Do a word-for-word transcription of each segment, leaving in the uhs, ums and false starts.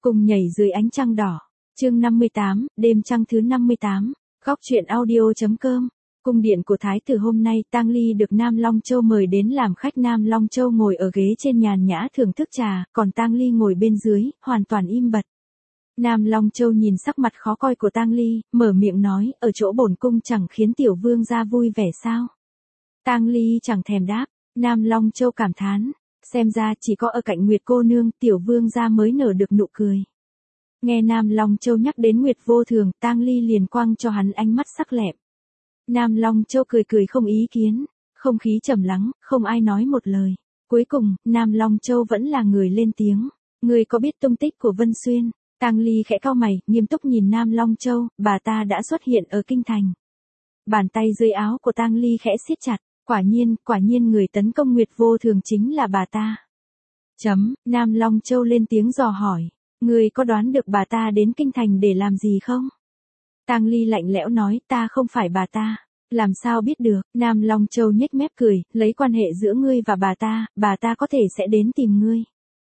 Cùng nhảy dưới ánh trăng đỏ. Chương năm mươi tám, đêm trăng thứ năm mươi tám. Góc truyện audio.com. Cung điện của thái tử hôm nay, Tang Ly được Nam Long Châu mời đến làm khách. Nam Long Châu ngồi ở ghế trên nhàn nhã thưởng thức trà, còn Tang Ly ngồi bên dưới, hoàn toàn im bặt. Nam Long Châu nhìn sắc mặt khó coi của Tang Ly, mở miệng nói, ở chỗ bổn cung chẳng khiến tiểu vương gia vui vẻ sao? Tang Ly chẳng thèm đáp. Nam Long Châu cảm thán, xem ra chỉ có ở cạnh Nguyệt cô nương, tiểu vương gia mới nở được nụ cười. Nghe Nam Long Châu nhắc đến Nguyệt vô thường, Tang Ly liền quăng cho hắn ánh mắt sắc lẹm. Nam Long Châu cười cười không ý kiến, không khí trầm lắng, không ai nói một lời. Cuối cùng, Nam Long Châu vẫn là người lên tiếng. Người có biết tung tích của Vân Xuyên? Tang Ly khẽ cau mày, nghiêm túc nhìn Nam Long Châu, bà ta đã xuất hiện ở kinh thành. Bàn tay dưới áo của Tang Ly khẽ siết chặt, quả nhiên, quả nhiên người tấn công Nguyệt vô thường chính là bà ta. Chấm, Nam Long Châu lên tiếng dò hỏi, người có đoán được bà ta đến kinh thành để làm gì không? Tang Ly lạnh lẽo nói, ta không phải bà ta. Làm sao biết được? Nam Long Châu nhếch mép cười, lấy quan hệ giữa ngươi và bà ta, bà ta có thể sẽ đến tìm ngươi.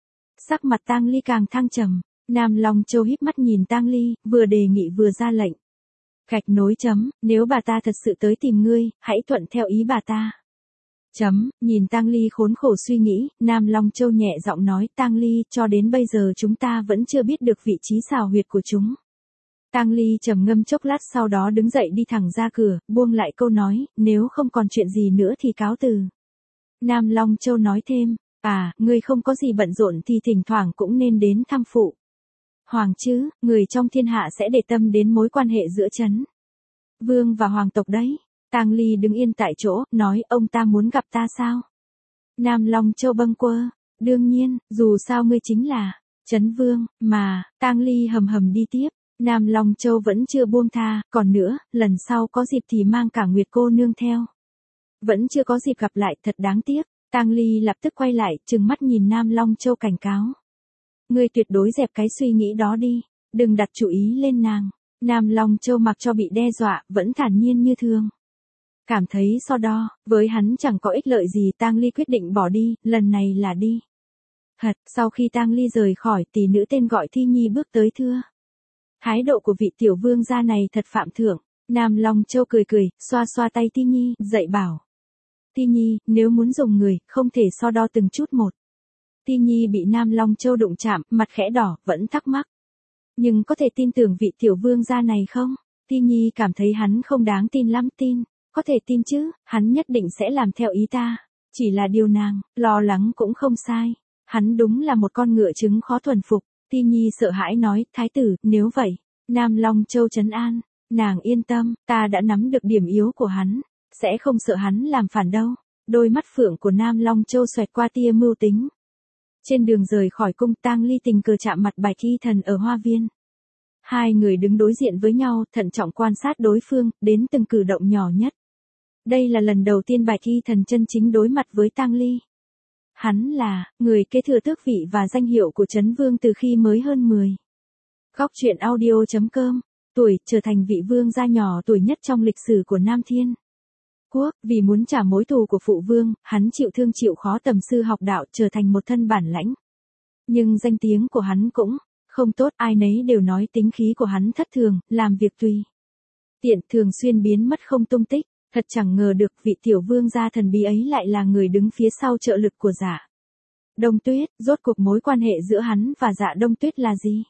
Sắc mặt Tang Ly càng thăng trầm. Nam Long Châu híp mắt nhìn Tang Ly, vừa đề nghị vừa ra lệnh. Gạch nối chấm, nếu bà ta thật sự tới tìm ngươi, hãy thuận theo ý bà ta. Chấm, nhìn Tang Ly khốn khổ suy nghĩ, Nam Long Châu nhẹ giọng nói, Tang Ly, cho đến bây giờ chúng ta vẫn chưa biết được vị trí xào huyệt của chúng. Tang Ly trầm ngâm chốc lát sau đó đứng dậy đi thẳng ra cửa, buông lại câu nói, nếu không còn chuyện gì nữa thì cáo từ. Nam Long Châu nói thêm, à, ngươi không có gì bận rộn thì thỉnh thoảng cũng nên đến thăm phụ hoàng chứ, người trong thiên hạ sẽ để tâm đến mối quan hệ giữa Trấn Vương và hoàng tộc đấy. Tang Ly đứng yên tại chỗ, nói, ông ta muốn gặp ta sao? Nam Long Châu bâng quơ, đương nhiên, dù sao ngươi chính là Trấn Vương, mà. Tang Ly hầm hầm đi tiếp. Nam Long Châu vẫn chưa buông tha, còn nữa, lần sau có dịp thì mang cả Nguyệt cô nương theo. Vẫn chưa có dịp gặp lại, thật đáng tiếc. Tang Ly lập tức quay lại, trừng mắt nhìn Nam Long Châu cảnh cáo. Ngươi tuyệt đối dẹp cái suy nghĩ đó đi, đừng đặt chú ý lên nàng. Nam Long Châu mặc cho bị đe dọa, vẫn thản nhiên như thường. Cảm thấy so đo, với hắn chẳng có ích lợi gì, Tang Ly quyết định bỏ đi, lần này là đi. Hật, sau khi Tang Ly rời khỏi, tỷ nữ tên gọi Thi Nhi bước tới thưa. Thái độ của vị tiểu vương gia này thật phạm thượng. Nam Long Châu cười cười, xoa xoa tay Thi Nhi, dạy bảo. Thi Nhi, nếu muốn dùng người, không thể so đo từng chút một. Thi Nhi bị Nam Long Châu đụng chạm, mặt khẽ đỏ, vẫn thắc mắc. Nhưng có thể tin tưởng vị tiểu vương gia này không? Thi Nhi cảm thấy hắn không đáng tin lắm. Tin, có thể tin chứ, hắn nhất định sẽ làm theo ý ta. Chỉ là điều nàng lo lắng cũng không sai. Hắn đúng là một con ngựa trứng khó thuần phục. Thi Nhi sợ hãi nói, thái tử, nếu vậy, Nam Long Châu trấn an, nàng yên tâm, ta đã nắm được điểm yếu của hắn, sẽ không sợ hắn làm phản đâu. Đôi mắt phượng của Nam Long Châu xoẹt qua tia mưu tính. Trên đường rời khỏi cung, Tang Ly tình cờ chạm mặt Bạch Y Thần ở hoa viên. Hai người đứng đối diện với nhau, thận trọng quan sát đối phương, đến từng cử động nhỏ nhất. Đây là lần đầu tiên Bạch Y Thần chân chính đối mặt với Tang Ly. Hắn là người kế thừa tước vị và danh hiệu của Trấn Vương từ khi mới hơn mười. Góc truyện audio.com. Tuổi, trở thành vị vương gia nhỏ tuổi nhất trong lịch sử của Nam Thiên Quốc. Vì muốn trả mối thù của phụ vương, hắn chịu thương chịu khó tầm sư học đạo, trở thành một thân bản lãnh. Nhưng danh tiếng của hắn cũng không tốt, ai nấy đều nói tính khí của hắn thất thường, làm việc tùy tiện, thường xuyên biến mất không tung tích. Thật chẳng ngờ được vị tiểu vương gia thần bí ấy lại là người đứng phía sau trợ lực của Dạ Đông Tuyết. Rốt cuộc mối quan hệ giữa hắn và Dạ Đông Tuyết là gì?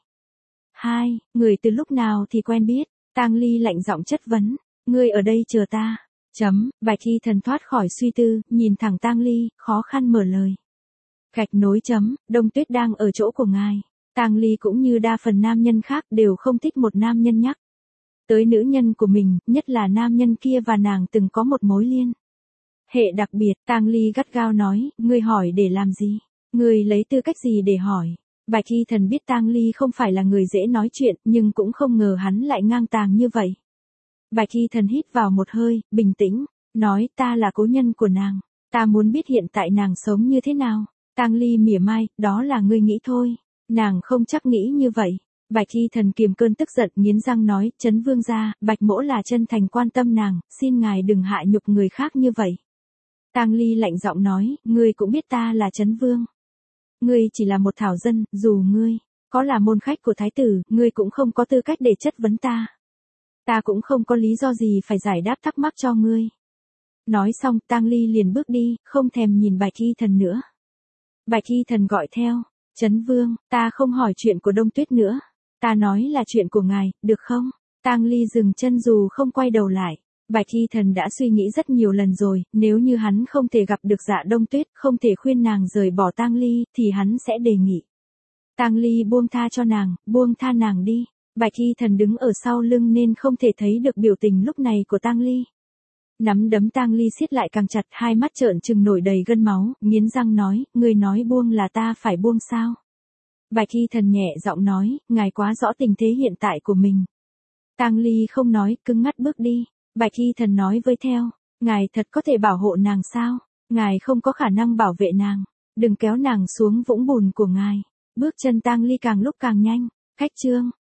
Hai người từ lúc nào thì quen biết? Tang Ly lạnh giọng chất vấn. Ngươi ở đây chờ ta. Chấm, Bạch Y Thần thoát khỏi suy tư, nhìn thẳng Tang Ly, khó khăn mở lời. Gạch nối chấm, Đông Tuyết đang ở chỗ của ngài. Tang Ly cũng như đa phần nam nhân khác đều không thích một nam nhân nhắc tới nữ nhân của mình, nhất là nam nhân kia và nàng từng có một mối liên hệ đặc biệt. Tang Ly gắt gao nói, ngươi hỏi để làm gì? Ngươi lấy tư cách gì để hỏi? Bạch Y Thần biết Tang Ly không phải là người dễ nói chuyện, nhưng cũng không ngờ hắn lại ngang tàng như vậy. Bạch Y Thần hít vào một hơi, bình tĩnh, nói, ta là cố nhân của nàng, ta muốn biết hiện tại nàng sống như thế nào. Tang Ly mỉa mai, đó là ngươi nghĩ thôi, nàng không chắc nghĩ như vậy. Bạch Y Thần kiềm cơn tức giận, nghiến răng nói, Trấn Vương gia, Bạch mỗ là chân thành quan tâm nàng, xin ngài đừng hạ nhục người khác như vậy. Tang Ly lạnh giọng nói, ngươi cũng biết ta là Trấn Vương. Ngươi chỉ là một thảo dân, dù ngươi Có là môn khách của thái tử, ngươi cũng không có tư cách để chất vấn ta. Ta cũng không có lý do gì phải giải đáp thắc mắc cho ngươi. Nói xong, Tang Ly liền bước đi, không thèm nhìn Bạch Y Thần nữa. Bạch Y Thần gọi theo, Chấn Vương, ta không hỏi chuyện của Đông Tuyết nữa. Ta nói là chuyện của ngài, được không? Tang Ly dừng chân dù không quay đầu lại. Bạch Y Thần đã suy nghĩ rất nhiều lần rồi, nếu như hắn không thể gặp được Dạ Đông Tuyết, không thể khuyên nàng rời bỏ Tang Ly, thì hắn sẽ đề nghị Tang Ly buông tha cho nàng, buông tha nàng đi. Bạch Y Thần đứng ở sau lưng nên không thể thấy được biểu tình lúc này của Tang Ly. Nắm đấm Tang Ly siết lại càng chặt, hai mắt trợn trừng nổi đầy gân máu, nghiến răng nói, ngươi nói buông là ta phải buông sao? Bạch Y Thần nhẹ giọng nói, ngài quá rõ tình thế hiện tại của mình. Tang Ly không nói, cứng ngắt bước đi. Bạch Y Thần nói với theo, ngài thật có thể bảo hộ nàng sao? Ngài không có khả năng bảo vệ nàng, đừng kéo nàng xuống vũng bùn của ngài. Bước chân Tang Ly càng lúc càng nhanh, khách trương.